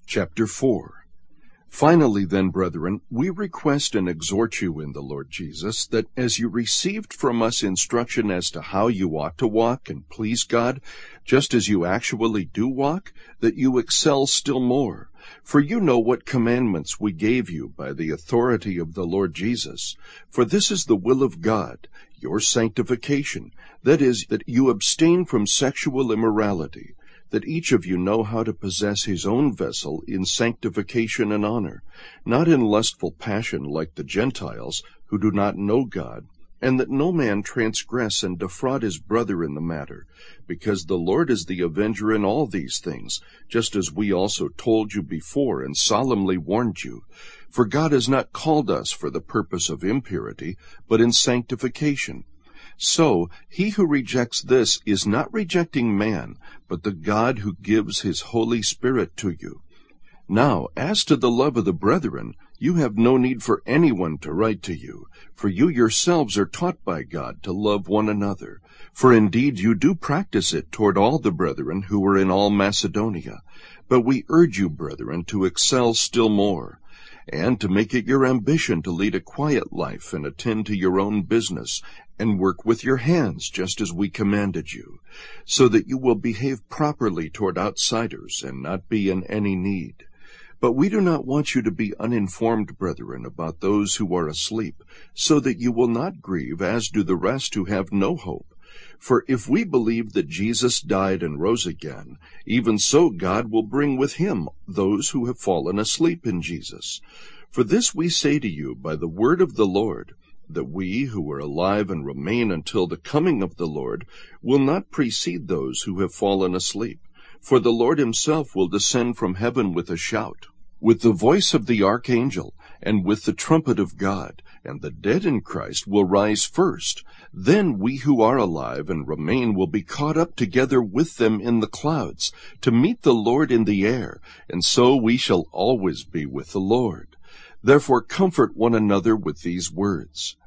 Chapter 4. Finally then, brethren, we request and exhort you in the Lord Jesus, that as you received from us instruction as to how you ought to walk and please God, just as you actually do walk, that you excel still more. For you know what commandments we gave you by the authority of the Lord Jesus. For this is the will of God, your sanctification, that is, that you abstain from sexual immorality, that each of you know how to possess his own vessel in sanctification and honor, not in lustful passion like the Gentiles, who do not know God, and that no man transgress and defraud his brother in the matter, because the Lord is the avenger in all these things, just as we also told you before and solemnly warned you. For God has not called us for the purpose of impurity, but in sanctification. So, he who rejects this is not rejecting man, but the God who gives his Holy Spirit to you. Now, as to the love of the brethren, you have no need for anyone to write to you, for you yourselves are taught by God to love one another. For indeed you do practice it toward all the brethren who are in all Macedonia. But we urge you, brethren, to excel still more, and to make it your ambition to lead a quiet life and attend to your own business, and work with your hands just as we commanded you, so that you will behave properly toward outsiders and not be in any need. But we do not want you to be uninformed, brethren, about those who are asleep, so that you will not grieve as do the rest who have no hope. For if we believe that Jesus died and rose again, even so God will bring with him those who have fallen asleep in Jesus. For this we say to you by the word of the Lord, that we who are alive and remain until the coming of the Lord will not precede those who have fallen asleep. For the Lord himself will descend from heaven with a shout, with the voice of the archangel, and with the trumpet of God, and the dead in Christ will rise first. Then we who are alive and remain will be caught up together with them in the clouds, to meet the Lord in the air, and so we shall always be with the Lord. Therefore comfort one another with these words.